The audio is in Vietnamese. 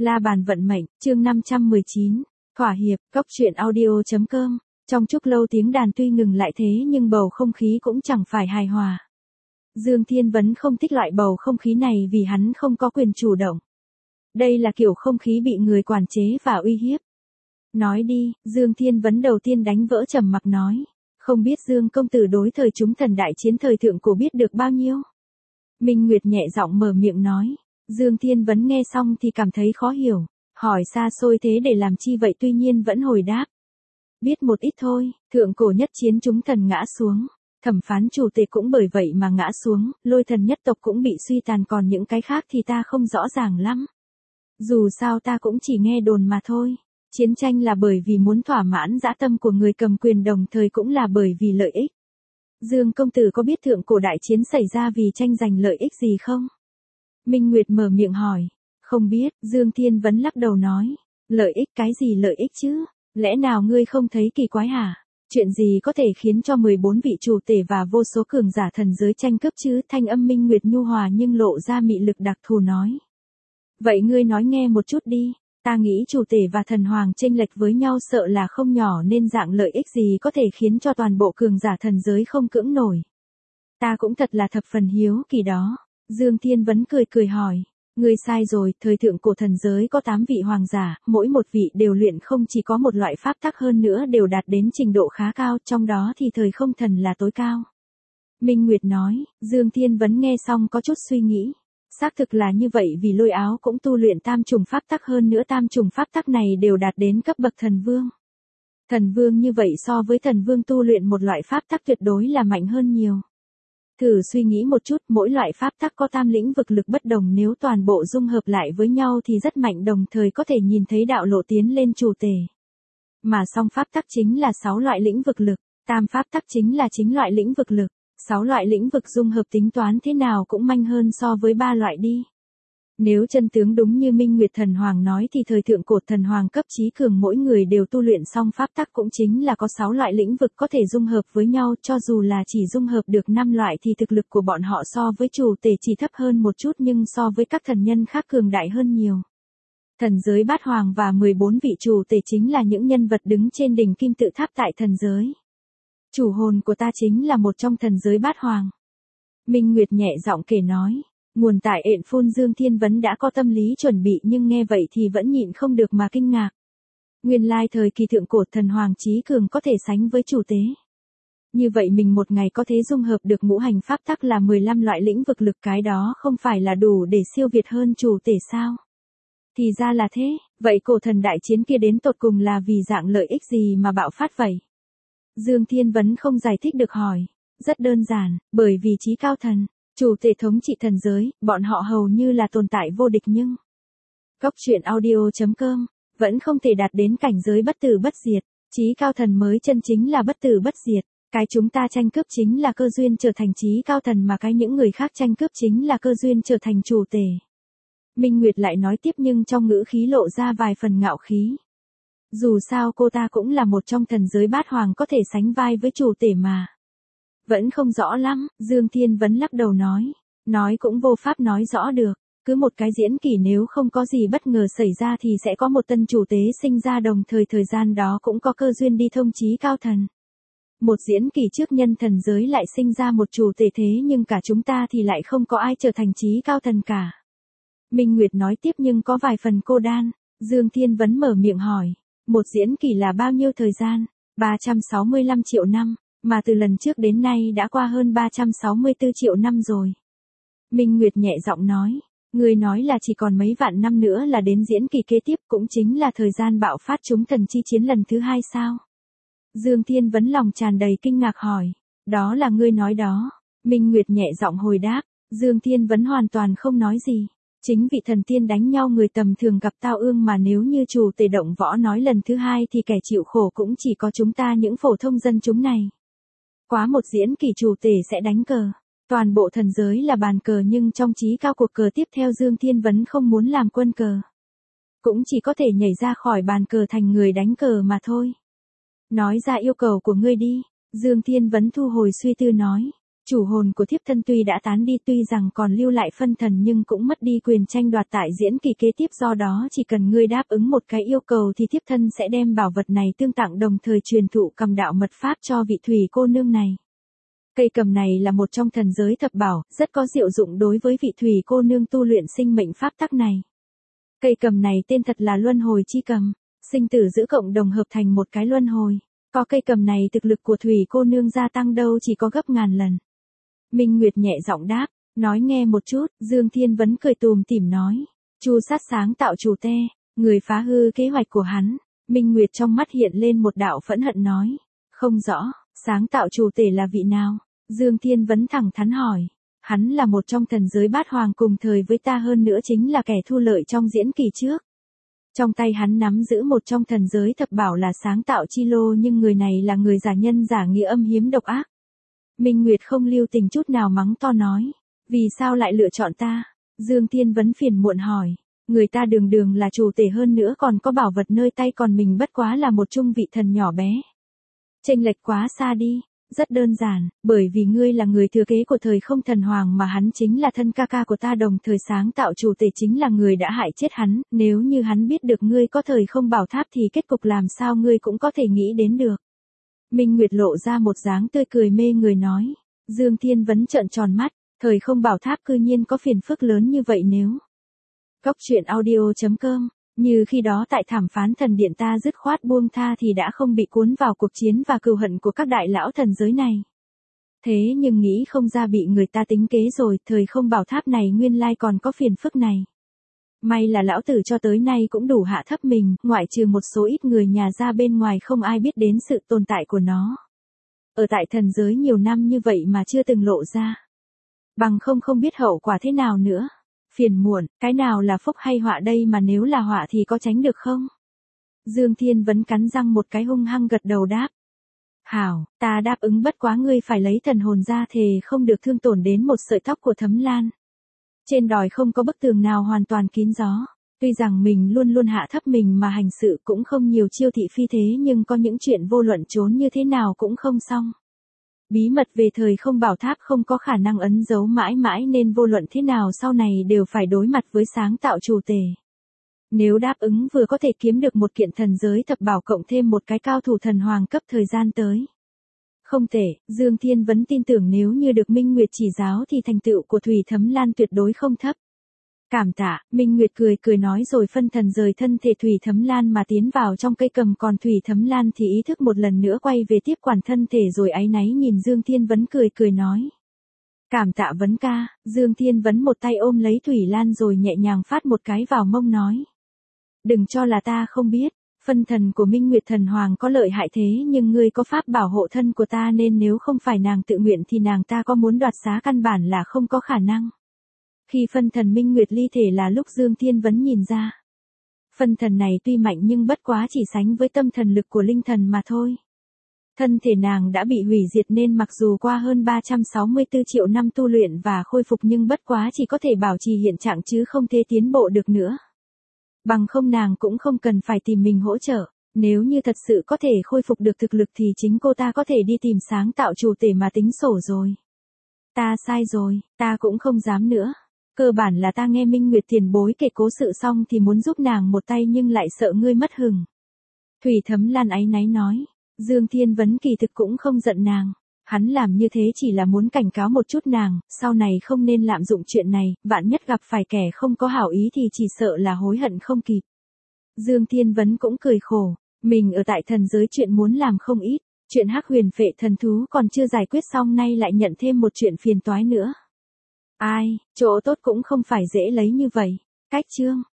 La bàn vận mệnh, chương 519. Thỏa hiệp, cốc truyện audio.com. Trong chốc lâu tiếng đàn tuy ngừng lại thế nhưng bầu không khí cũng chẳng phải hài hòa. Dương Thiên Vấn không thích loại bầu không khí này vì hắn không có quyền chủ động. Đây là kiểu không khí bị người quản chế và uy hiếp. Nói đi, Dương Thiên Vấn đầu tiên đánh vỡ trầm mặc nói. Không biết Dương công tử đối thời chúng thần đại chiến thời thượng cổ biết được bao nhiêu? Minh Nguyệt nhẹ giọng mở miệng nói. Dương Thiên Vấn nghe xong thì cảm thấy khó hiểu, hỏi xa xôi thế để làm chi vậy, tuy nhiên vẫn hồi đáp. Biết một ít thôi, thượng cổ nhất chiến chúng thần ngã xuống, thẩm phán chủ tể cũng bởi vậy mà ngã xuống, lôi thần nhất tộc cũng bị suy tàn, còn những cái khác thì ta không rõ ràng lắm. Dù sao ta cũng chỉ nghe đồn mà thôi. Chiến tranh là bởi vì muốn thỏa mãn dã tâm của người cầm quyền, đồng thời cũng là bởi vì lợi ích. Dương công tử có biết thượng cổ đại chiến xảy ra vì tranh giành lợi ích gì không? Minh Nguyệt mở miệng hỏi. Không biết, Dương Thiên Vấn lắc đầu nói. Lợi ích cái gì lợi ích chứ? Lẽ nào ngươi không thấy kỳ quái hả? Chuyện gì có thể khiến cho 14 vị chủ tể và vô số cường giả thần giới tranh cướp chứ? Thanh âm Minh Nguyệt nhu hòa nhưng lộ ra mị lực đặc thù nói. Vậy ngươi nói nghe một chút đi. Ta nghĩ chủ tể và thần hoàng chênh lệch với nhau sợ là không nhỏ, nên dạng lợi ích gì có thể khiến cho toàn bộ cường giả thần giới không cưỡng nổi. Ta cũng thật là thập phần hiếu kỳ đó. Dương Thiên Vấn cười cười hỏi. Ngươi sai rồi, thời thượng cổ thần giới có 8 vị hoàng giả, mỗi một vị đều luyện không chỉ có một loại pháp tắc, hơn nữa đều đạt đến trình độ khá cao, trong đó thì thời không thần là tối cao. Minh Nguyệt nói. Dương Thiên Vấn nghe xong có chút suy nghĩ. Xác thực là như vậy, vì Lôi Áo cũng tu luyện tam trùng pháp tắc, hơn nữa tam trùng pháp tắc này đều đạt đến cấp bậc thần vương. Thần vương như vậy so với thần vương tu luyện một loại pháp tắc tuyệt đối là mạnh hơn nhiều. Thử suy nghĩ một chút, mỗi loại pháp tắc có tam lĩnh vực lực bất đồng, nếu toàn bộ dung hợp lại với nhau thì rất mạnh, đồng thời có thể nhìn thấy đạo lộ tiến lên chủ tể. Mà song pháp tắc chính là 6 loại lĩnh vực lực, tam pháp tắc chính là 9 loại lĩnh vực lực. 6 loại lĩnh vực dung hợp tính toán thế nào cũng manh hơn so với 3 loại đi. Nếu chân tướng đúng như Minh Nguyệt thần hoàng nói thì thời thượng cổ thần hoàng cấp chí cường mỗi người đều tu luyện song pháp tắc, cũng chính là có 6 loại lĩnh vực có thể dung hợp với nhau, cho dù là chỉ dung hợp được 5 loại thì thực lực của bọn họ so với chủ tể chỉ thấp hơn một chút, nhưng so với các thần nhân khác cường đại hơn nhiều. Thần giới bát hoàng và 14 vị chủ tể chính là những nhân vật đứng trên đỉnh kim tự tháp tại thần giới. Chủ hồn của ta chính là một trong thần giới bát hoàng. Minh Nguyệt nhẹ giọng kể nói. Nguồn tại ện phun. Dương Thiên Vấn đã có tâm lý chuẩn bị nhưng nghe vậy thì vẫn nhịn không được mà kinh ngạc. Nguyên lai thời kỳ thượng cổ thần hoàng chí cường có thể sánh với chủ tế. Như vậy mình một ngày có thể dung hợp được ngũ hành pháp tắc là 15 loại lĩnh vực lực, cái đó không phải là đủ để siêu việt hơn chủ tể sao? Thì ra là thế, vậy cổ thần đại chiến kia đến tột cùng là vì dạng lợi ích gì mà bạo phát vậy? Dương Thiên Vấn không giải thích được hỏi. Rất đơn giản, bởi vì chí cao thần, chủ tể thống trị thần giới, bọn họ hầu như là tồn tại vô địch, nhưng cốc truyện audio.com vẫn không thể đạt đến cảnh giới bất tử bất diệt. Chí cao thần mới chân chính là bất tử bất diệt. Cái chúng ta tranh cướp chính là cơ duyên trở thành chí cao thần, mà cái những người khác tranh cướp chính là cơ duyên trở thành chủ tể. Minh Nguyệt lại nói tiếp nhưng trong ngữ khí lộ ra vài phần ngạo khí. Dù sao cô ta cũng là một trong thần giới bát hoàng, có thể sánh vai với chủ tể mà. Vẫn không rõ lắm, Dương Thiên Vấn lắc đầu nói. Nói cũng vô pháp nói rõ được. Cứ một cái diễn kỷ, nếu không có gì bất ngờ xảy ra thì sẽ có một tân chủ tế sinh ra, đồng thời thời gian đó cũng có cơ duyên đi thông chí cao thần. Một diễn kỷ trước nhân thần giới lại sinh ra một chủ tể, thế nhưng cả chúng ta thì lại không có ai trở thành chí cao thần cả. Minh Nguyệt nói tiếp nhưng có vài phần cô đan. Dương Thiên Vấn mở miệng hỏi. Một diễn kỷ là bao nhiêu thời gian? 365 triệu năm, mà từ lần trước đến nay đã qua hơn 364 triệu năm rồi. Minh Nguyệt nhẹ giọng nói. Người nói là chỉ còn mấy vạn năm nữa là đến diễn kỳ kế tiếp, cũng chính là thời gian bạo phát chúng thần chi chiến lần thứ 2 sao? Dương Thiên Vấn lòng tràn đầy kinh ngạc hỏi. Đó là ngươi nói đó. Minh Nguyệt nhẹ giọng hồi đáp. Dương Thiên Vấn hoàn toàn không nói gì. Chính vị thần tiên đánh nhau người tầm thường gặp tao ương, mà nếu như chủ tể động võ nói lần thứ 2 thì kẻ chịu khổ cũng chỉ có chúng ta những phổ thông dân chúng này. Quá một diễn kỳ chủ tể sẽ đánh cờ. Toàn bộ thần giới là bàn cờ, nhưng trong chí cao cuộc cờ tiếp theo Dương Thiên Vấn không muốn làm quân cờ. Cũng chỉ có thể nhảy ra khỏi bàn cờ thành người đánh cờ mà thôi. Nói ra yêu cầu của ngươi đi. Dương Thiên Vấn thu hồi suy tư nói. Chủ hồn của thiếp thân tuy đã tán đi, tuy rằng còn lưu lại phân thần nhưng cũng mất đi quyền tranh đoạt tại diễn kỳ kế tiếp, do đó chỉ cần ngươi đáp ứng một cái yêu cầu thì thiếp thân sẽ đem bảo vật này tương tặng, đồng thời truyền thụ cầm đạo mật pháp cho vị thủy cô nương này. Cây cầm này là một trong thần giới thập bảo, rất có diệu dụng đối với vị thủy cô nương tu luyện sinh mệnh pháp tắc này. Cây cầm này tên thật là luân hồi chi cầm, sinh tử giữ cộng đồng hợp thành một cái luân hồi. Có cây cầm này thực lực của thủy cô nương gia tăng đâu chỉ có gấp ngàn lần. Minh Nguyệt nhẹ giọng đáp, nói nghe một chút. Dương Thiên Vấn cười tùm tìm nói, Chu Sát sáng tạo chủ tê, người phá hư kế hoạch của hắn. Minh Nguyệt trong mắt hiện lên một đạo phẫn hận nói, không rõ, sáng tạo chủ tể là vị nào? Dương Thiên Vấn thẳng thắn hỏi, hắn là một trong thần giới bát hoàng cùng thời với ta, hơn nữa chính là kẻ thu lợi trong diễn kỳ trước. Trong tay hắn nắm giữ một trong thần giới thập bảo là sáng tạo chi lô, nhưng người này là người giả nhân giả nghĩa, âm hiểm độc ác. Minh Nguyệt không lưu tình chút nào mắng to nói, vì sao lại lựa chọn ta? Dương Thiên Vấn phiền muộn hỏi, người ta đường đường là chủ tể, hơn nữa còn có bảo vật nơi tay, còn mình bất quá là một trung vị thần nhỏ bé. Chênh lệch quá xa đi. Rất đơn giản, bởi vì ngươi là người thừa kế của thời không thần hoàng mà hắn chính là thân ca ca của ta, đồng thời sáng tạo chủ tể chính là người đã hại chết hắn, nếu như hắn biết được ngươi có thời không bảo tháp thì kết cục làm sao ngươi cũng có thể nghĩ đến được. Minh Nguyệt lộ ra một dáng tươi cười mê người nói. Dương Thiên Vấn trợn tròn mắt, thời không bảo tháp cư nhiên có phiền phức lớn như vậy nếu. Cốc truyện audio.com, như khi đó tại thảm phán thần điện ta dứt khoát buông tha thì đã không bị cuốn vào cuộc chiến và cừu hận của các đại lão thần giới này. Thế nhưng nghĩ không ra bị người ta tính kế rồi, thời không bảo tháp này nguyên lai còn có phiền phức này. May là lão tử cho tới nay cũng đủ hạ thấp mình, ngoại trừ một số ít người nhà ra bên ngoài không ai biết đến sự tồn tại của nó. Ở tại thần giới nhiều năm như vậy mà chưa từng lộ ra. Bằng không biết hậu quả thế nào nữa. Phiền muộn, cái nào là phúc hay họa đây, mà nếu là họa thì có tránh được không? Dương Thiên Vấn cắn răng một cái hung hăng gật đầu đáp. Hảo, ta đáp ứng, bất quá ngươi phải lấy thần hồn ra thề không được thương tổn đến một sợi tóc của Thấm Lan. Trên đồi không có bức tường nào hoàn toàn kín gió. Tuy rằng mình luôn luôn hạ thấp mình mà hành sự cũng không nhiều chiêu thị phi thế, nhưng có những chuyện vô luận trốn như thế nào cũng không xong. Bí mật về thời không bảo tháp không có khả năng ấn giấu mãi mãi, nên vô luận thế nào sau này đều phải đối mặt với sáng tạo chủ tể. Nếu đáp ứng vừa có thể kiếm được một kiện thần giới thập bảo cộng thêm một cái cao thủ thần hoàng cấp thời gian tới. Không tệ, Dương Thiên Vấn tin tưởng nếu như được Minh Nguyệt chỉ giáo thì thành tựu của Thủy Thấm Lan tuyệt đối không thấp. Cảm tạ, Minh Nguyệt cười nói rồi phân thần rời thân thể Thủy Thấm Lan mà tiến vào trong cây cầm, còn Thủy Thấm Lan thì ý thức một lần nữa quay về tiếp quản thân thể rồi áy náy nhìn Dương Thiên Vấn cười nói. Cảm tạ Vấn ca. Dương Thiên Vấn một tay ôm lấy Thủy Lan rồi nhẹ nhàng phát một cái vào mông nói. Đừng cho là ta không biết, phân thần của Minh Nguyệt thần hoàng có lợi hại thế nhưng ngươi có pháp bảo hộ thân của ta, nên nếu không phải nàng tự nguyện thì nàng ta có muốn đoạt xá căn bản là không có khả năng. Khi phân thần Minh Nguyệt ly thể là lúc Dương Thiên Vấn nhìn ra. Phân thần này tuy mạnh nhưng bất quá chỉ sánh với tâm thần lực của linh thần mà thôi. Thân thể nàng đã bị hủy diệt nên mặc dù qua hơn 364 triệu năm tu luyện và khôi phục nhưng bất quá chỉ có thể bảo trì hiện trạng chứ không thể tiến bộ được nữa. Bằng không nàng cũng không cần phải tìm mình hỗ trợ. Nếu như thật sự có thể khôi phục được thực lực thì chính cô ta có thể đi tìm sáng tạo chủ tể mà tính sổ rồi. Ta sai rồi, ta cũng không dám nữa. Cơ bản là ta nghe Minh Nguyệt tiền bối kể cố sự xong thì muốn giúp nàng một tay nhưng lại sợ ngươi mất hứng. Thủy Thấm Lan áy náy nói. Dương Thiên Vấn kỳ thực cũng không giận nàng. Hắn làm như thế chỉ là muốn cảnh cáo một chút nàng, sau này không nên lạm dụng chuyện này, vạn nhất gặp phải kẻ không có hảo ý thì chỉ sợ là hối hận không kịp. Dương Thiên Vấn cũng cười khổ, mình ở tại thần giới chuyện muốn làm không ít, chuyện Hắc Huyền Phệ thần thú còn chưa giải quyết xong nay lại nhận thêm một chuyện phiền toái nữa. Ai, chỗ tốt cũng không phải dễ lấy như vậy. Cách chương